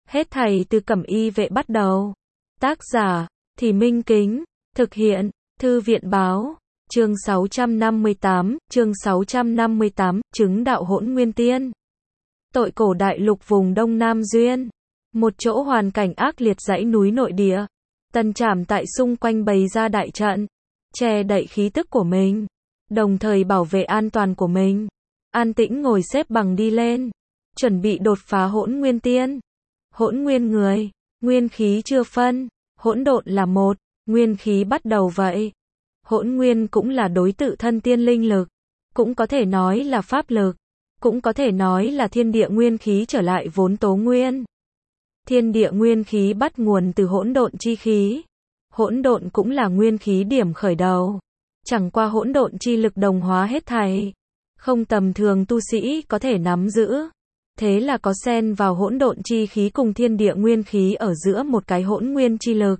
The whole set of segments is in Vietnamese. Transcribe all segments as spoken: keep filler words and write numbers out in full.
Hết thảy từ Cẩm Y Vệ bắt đầu. Tác giả, Thì Minh Kính. Thực hiện, Thư viện Báo. Chương sáu trăm năm mươi tám, chương sáu trăm năm mươi tám, chứng đạo hỗn nguyên tiên. Tội cổ đại lục vùng Đông Nam Duyên. Một chỗ hoàn cảnh ác liệt dãy núi nội địa. Tần Trảm tại xung quanh bày ra đại trận, che đậy khí tức của mình, đồng thời bảo vệ an toàn của mình. An tĩnh ngồi xếp bằng đi lên, chuẩn bị đột phá hỗn nguyên tiên. Hỗn nguyên người, nguyên khí chưa phân, hỗn độn là một, nguyên khí bắt đầu vậy. Hỗn nguyên cũng là đối tự thân tiên linh lực, cũng có thể nói là pháp lực, cũng có thể nói là thiên địa nguyên khí trở lại vốn tố nguyên. Thiên địa nguyên khí bắt nguồn từ hỗn độn chi khí. Hỗn độn cũng là nguyên khí điểm khởi đầu. Chẳng qua hỗn độn chi lực đồng hóa hết thảy, không tầm thường tu sĩ có thể nắm giữ. Thế là có xen vào hỗn độn chi khí cùng thiên địa nguyên khí ở giữa một cái hỗn nguyên chi lực.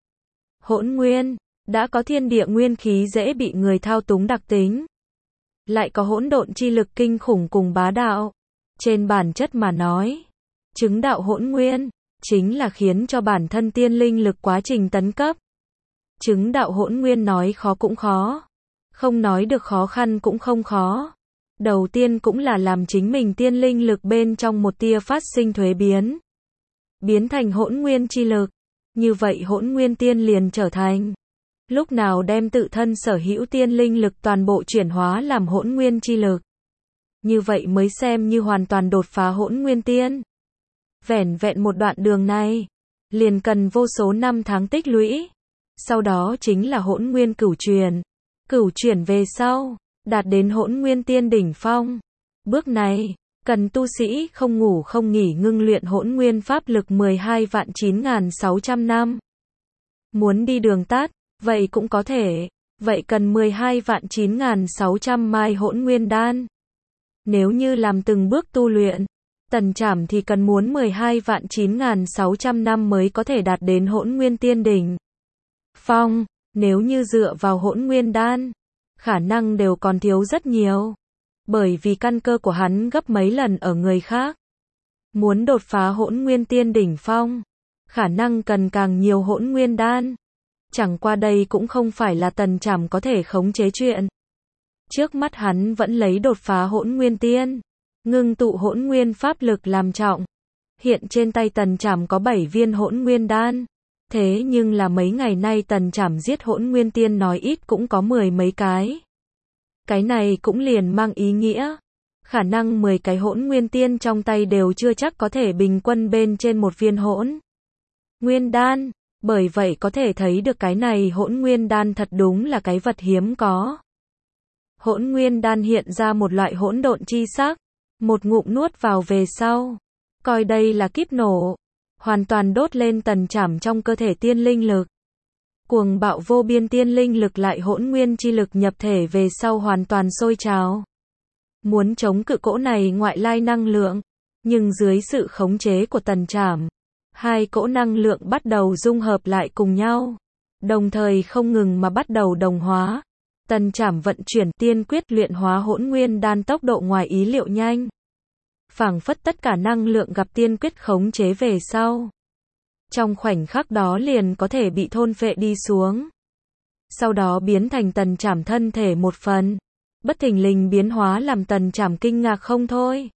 Hỗn nguyên, đã có thiên địa nguyên khí dễ bị người thao túng đặc tính, lại có hỗn độn chi lực kinh khủng cùng bá đạo. Trên bản chất mà nói, chứng đạo hỗn nguyên chính là khiến cho bản thân tiên linh lực quá trình tấn cấp. Chứng đạo hỗn nguyên nói khó cũng khó, không nói được khó khăn cũng không khó. Đầu tiên cũng là làm chính mình tiên linh lực bên trong một tia phát sinh thuế biến, biến thành hỗn nguyên chi lực. Như vậy hỗn nguyên tiên liền trở thành, lúc nào đem tự thân sở hữu tiên linh lực toàn bộ chuyển hóa làm hỗn nguyên chi lực. Như vậy mới xem như hoàn toàn đột phá hỗn nguyên tiên. Vẻn vẹn một đoạn đường này, liền cần vô số năm tháng tích lũy. Sau đó chính là hỗn nguyên cửu truyền. Cửu chuyển về sau, đạt đến hỗn nguyên tiên đỉnh phong. Bước này, cần tu sĩ không ngủ không nghỉ ngưng luyện hỗn nguyên pháp lực mười hai vạn chín nghìn sáu trăm năm. Muốn đi đường tắt, vậy cũng có thể. Vậy cần mười hai vạn chín nghìn sáu trăm mai hỗn nguyên đan. Nếu như làm từng bước tu luyện, Tần Trảm thì cần muốn mười hai vạn chín nghìn sáu trăm năm mới có thể đạt đến hỗn nguyên tiên đỉnh phong. Nếu như dựa vào hỗn nguyên đan, khả năng đều còn thiếu rất nhiều. Bởi vì căn cơ của hắn gấp mấy lần ở người khác. Muốn đột phá hỗn nguyên tiên đỉnh phong, khả năng cần càng nhiều hỗn nguyên đan. Chẳng qua đây cũng không phải là Tần Trảm có thể khống chế chuyện. Trước mắt hắn vẫn lấy đột phá hỗn nguyên tiên, ngưng tụ hỗn nguyên pháp lực làm trọng. Hiện trên tay Tần Trảm có bảy viên hỗn nguyên đan. Thế nhưng là mấy ngày nay Tần Trảm giết hỗn nguyên tiên nói ít cũng có mười mấy cái. Cái này cũng liền mang ý nghĩa, khả năng mười cái hỗn nguyên tiên trong tay đều chưa chắc có thể bình quân bên trên một viên hỗn nguyên đan. Bởi vậy có thể thấy được cái này hỗn nguyên đan thật đúng là cái vật hiếm có. Hỗn nguyên đan hiện ra một loại hỗn độn chi sắc, một ngụm nuốt vào về sau, coi đây là kíp nổ, hoàn toàn đốt lên Tần Trảm trong cơ thể tiên linh lực. Cuồng bạo vô biên tiên linh lực lại hỗn nguyên chi lực nhập thể về sau hoàn toàn sôi trào. Muốn chống cự cỗ này ngoại lai năng lượng, nhưng dưới sự khống chế của Tần Trảm, hai cỗ năng lượng bắt đầu dung hợp lại cùng nhau, đồng thời không ngừng mà bắt đầu đồng hóa. Tần Trảm vận chuyển tiên quyết luyện hóa hỗn nguyên đan tốc độ ngoài ý liệu nhanh. Phảng phất tất cả năng lượng gặp tiên quyết khống chế về sau, trong khoảnh khắc đó liền có thể bị thôn phệ đi xuống. Sau đó biến thành Tần Trảm thân thể một phần. Bất thình lình biến hóa làm Tần Trảm kinh ngạc không thôi.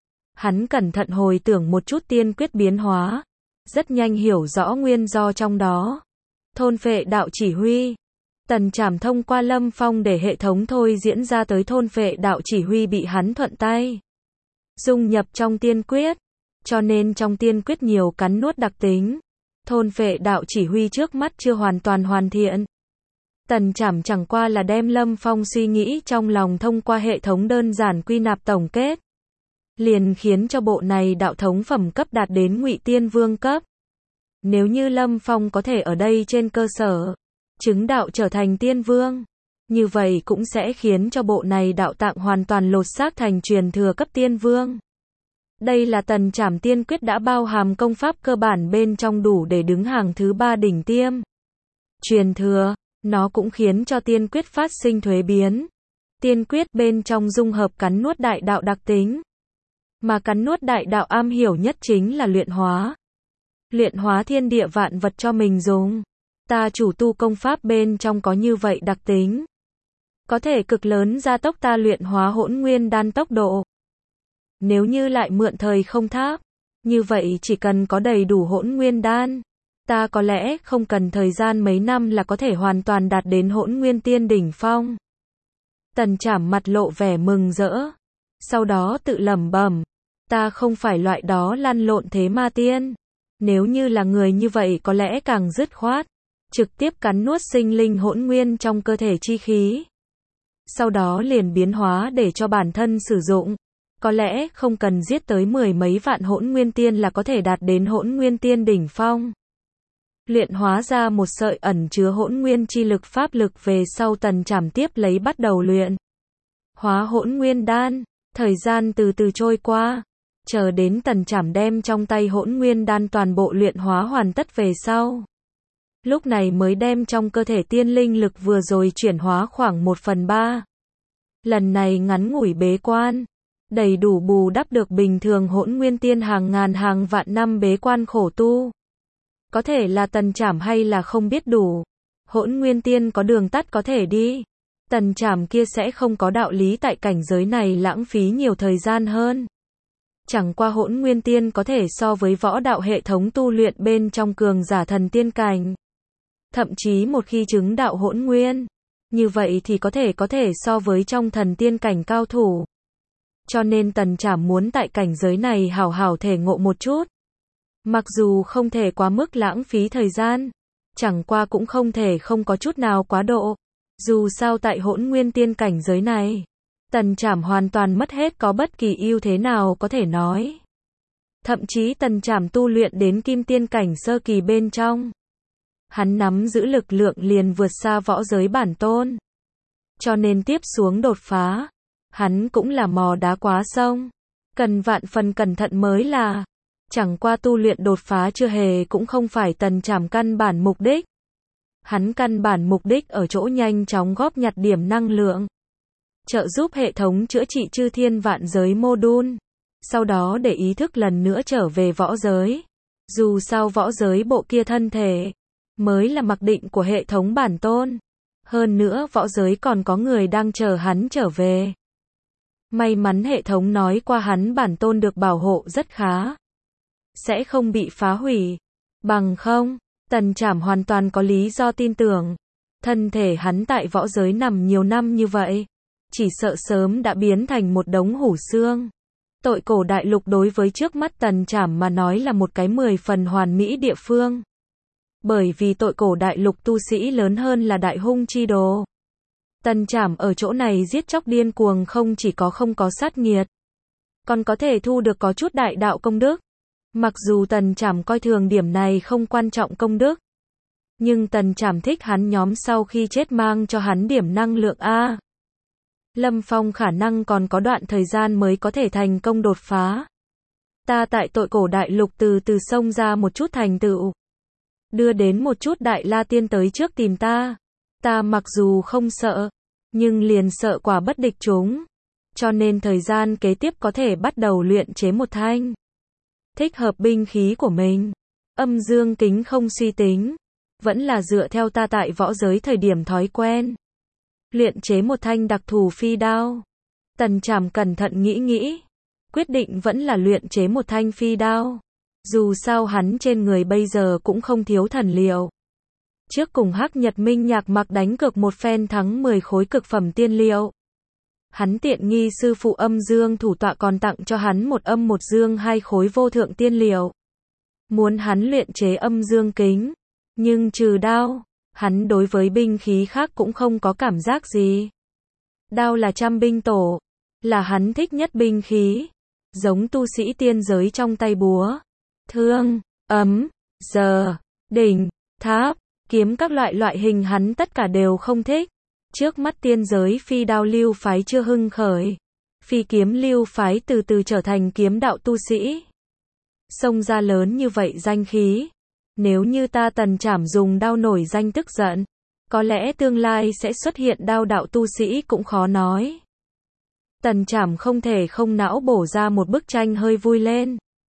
Hắn cẩn thận hồi tưởng một chút tiên quyết biến hóa, rất nhanh hiểu rõ nguyên do trong đó. Thôn phệ đạo chỉ huy. Tần Trảm thông qua Lâm Phong để hệ thống thôi diễn ra tới thôn phệ đạo chỉ huy bị hắn thuận tay dung nhập trong tiên quyết, cho nên trong tiên quyết nhiều cắn nuốt đặc tính. Thôn phệ đạo chỉ huy trước mắt chưa hoàn toàn hoàn thiện. Tần Trảm chẳng qua là đem Lâm Phong suy nghĩ trong lòng thông qua hệ thống đơn giản quy nạp tổng kết, liền khiến cho bộ này đạo thống phẩm cấp đạt đến Ngụy Tiên Vương cấp. Nếu như Lâm Phong có thể ở đây trên cơ sở chứng đạo trở thành tiên vương, như vậy cũng sẽ khiến cho bộ này đạo tạng hoàn toàn lột xác thành truyền thừa cấp tiên vương. Đây là Tần Trảm tiên quyết đã bao hàm công pháp cơ bản bên trong đủ để đứng hàng thứ ba đỉnh tiêm. Truyền thừa, nó cũng khiến cho tiên quyết phát sinh thuế biến. Tiên quyết bên trong dung hợp cắn nuốt đại đạo đặc tính. Mà cắn nuốt đại đạo am hiểu nhất chính là luyện hóa. luyện hóa thiên địa vạn vật cho mình dùng. Ta chủ tu công pháp bên trong có như vậy đặc tính, có thể cực lớn gia tốc ta luyện hóa hỗn nguyên đan tốc độ. Nếu như lại mượn thời không tháp, như vậy chỉ cần có đầy đủ hỗn nguyên đan, ta có lẽ không cần thời gian mấy năm là có thể hoàn toàn đạt đến hỗn nguyên tiên đỉnh phong. Tần Trảm mặt lộ vẻ mừng rỡ, sau đó tự lẩm bẩm, ta không phải loại đó lăn lộn thế ma tiên. Nếu như là người như vậy có lẽ càng dứt khoát, trực tiếp cắn nuốt sinh linh hỗn nguyên trong cơ thể chi khí. Sau đó liền biến hóa để cho bản thân sử dụng. Có lẽ không cần giết tới mười mấy vạn hỗn nguyên tiên là có thể đạt đến hỗn nguyên tiên đỉnh phong. Luyện hóa ra một sợi ẩn chứa hỗn nguyên chi lực pháp lực về sau, Tần Trảm tiếp lấy bắt đầu luyện hóa hỗn nguyên đan. Thời gian từ từ trôi qua, chờ đến Tần Trảm đem trong tay hỗn nguyên đan toàn bộ luyện hóa hoàn tất về sau, lúc này mới đem trong cơ thể tiên linh lực vừa rồi chuyển hóa khoảng một phần ba. Lần này ngắn ngủi bế quan, đầy đủ bù đắp được bình thường hỗn nguyên tiên hàng ngàn hàng vạn năm bế quan khổ tu. Có thể là Tần Trảm hay là không biết đủ. Hỗn nguyên tiên có đường tắt có thể đi. Tần Trảm kia sẽ không có đạo lý tại cảnh giới này lãng phí nhiều thời gian hơn. Chẳng qua hỗn nguyên tiên có thể so với võ đạo hệ thống tu luyện bên trong cường giả thần tiên cảnh. Thậm chí một khi chứng đạo hỗn nguyên, như vậy thì có thể có thể so với trong thần tiên cảnh cao thủ. Cho nên Tần Trảm muốn tại cảnh giới này hảo hảo thể ngộ một chút. Mặc dù không thể quá mức lãng phí thời gian, chẳng qua cũng không thể không có chút nào quá độ. Dù sao tại hỗn nguyên tiên cảnh giới này, Tần Trảm hoàn toàn mất hết có bất kỳ ưu thế nào có thể nói. Thậm chí Tần Trảm tu luyện đến kim tiên cảnh sơ kỳ bên trong, hắn nắm giữ lực lượng liền vượt xa võ giới bản tôn. Cho nên tiếp xuống đột phá, hắn cũng là mò đá quá sông, cần vạn phần cẩn thận mới là. Chẳng qua tu luyện đột phá chưa hề cũng không phải Tần Trảm căn bản mục đích. Hắn căn bản mục đích ở chỗ nhanh chóng góp nhặt điểm năng lượng, trợ giúp hệ thống chữa trị chư thiên vạn giới mô đun, sau đó để ý thức lần nữa trở về võ giới. Dù sao võ giới bộ kia thân thể mới là mặc định của hệ thống bản tôn. Hơn nữa võ giới còn có người đang chờ hắn trở về. May mắn hệ thống nói qua hắn bản tôn được bảo hộ rất khá, sẽ không bị phá hủy. Bằng không, Tần Trảm hoàn toàn có lý do tin tưởng, thân thể hắn tại võ giới nằm nhiều năm như vậy, chỉ sợ sớm đã biến thành một đống hủ xương. Tội cổ đại lục đối với trước mắt Tần Trảm mà nói là một cái mười phần hoàn mỹ địa phương. Bởi vì tội cổ đại lục tu sĩ lớn hơn là đại hung chi đồ. Tần Trảm ở chỗ này giết chóc điên cuồng, không chỉ có không có sát nghiệt, còn có thể thu được có chút đại đạo công đức. Mặc dù Tần Trảm coi thường điểm này không quan trọng công đức, nhưng Tần Trảm thích hắn nhóm sau khi chết mang cho hắn điểm năng lượng A. Lâm Phong khả năng còn có đoạn thời gian mới có thể thành công đột phá. Ta tại tội cổ đại lục từ từ xông ra một chút thành tựu, đưa đến một chút đại la tiên tới trước tìm ta. Ta mặc dù không sợ, nhưng liền sợ quả bất địch chúng. Cho nên thời gian kế tiếp có thể bắt đầu luyện chế một thanh thích hợp binh khí của mình. Âm dương kính không suy tính, vẫn là dựa theo ta tại võ giới thời điểm thói quen. Luyện chế một thanh đặc thù phi đao. Tần Trảm cẩn thận nghĩ nghĩ, quyết định vẫn là luyện chế một thanh phi đao. Dù sao hắn trên người bây giờ cũng không thiếu thần liệu. Trước cùng Hắc Nhật Minh Nhạc Mặc đánh cược một phen thắng mười khối cực phẩm tiên liệu. Hắn tiện nghi sư phụ âm dương thủ tọa còn tặng cho hắn một âm một dương hai khối vô thượng tiên liệu. Muốn hắn luyện chế âm dương kính. Nhưng trừ đao, hắn đối với binh khí khác cũng không có cảm giác gì. Đao là trăm binh tổ, là hắn thích nhất binh khí. Giống tu sĩ tiên giới trong tay búa, thương, ấm, giờ, đỉnh, tháp, kiếm các loại loại hình hắn tất cả đều không thích. Trước mắt tiên giới phi đao lưu phái chưa hưng khởi. Phi kiếm lưu phái từ từ trở thành kiếm đạo tu sĩ. Xông ra lớn như vậy danh khí. Nếu như ta Tần Trảm dùng đao nổi danh tức giận, có lẽ tương lai sẽ xuất hiện đao đạo tu sĩ cũng khó nói. Tần Trảm không thể không não bổ ra một bức tranh hơi vui lên.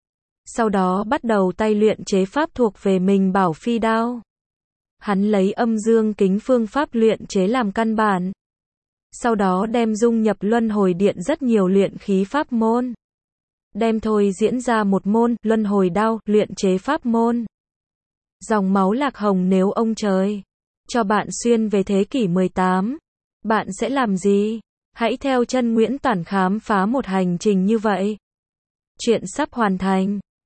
Sau đó bắt đầu tay luyện chế pháp thuộc về mình bảo phi đao. Hắn lấy âm dương kính phương pháp luyện chế làm căn bản. Sau đó đem dung nhập luân hồi điện rất nhiều luyện khí pháp môn. Đem thôi diễn ra một môn, luân hồi đao, luyện chế pháp môn. Dòng máu lạc hồng nếu ông trời cho bạn xuyên về thế kỷ mười tám, bạn sẽ làm gì? Hãy theo chân Nguyễn Toản khám phá một hành trình như vậy. Chuyện sắp hoàn thành.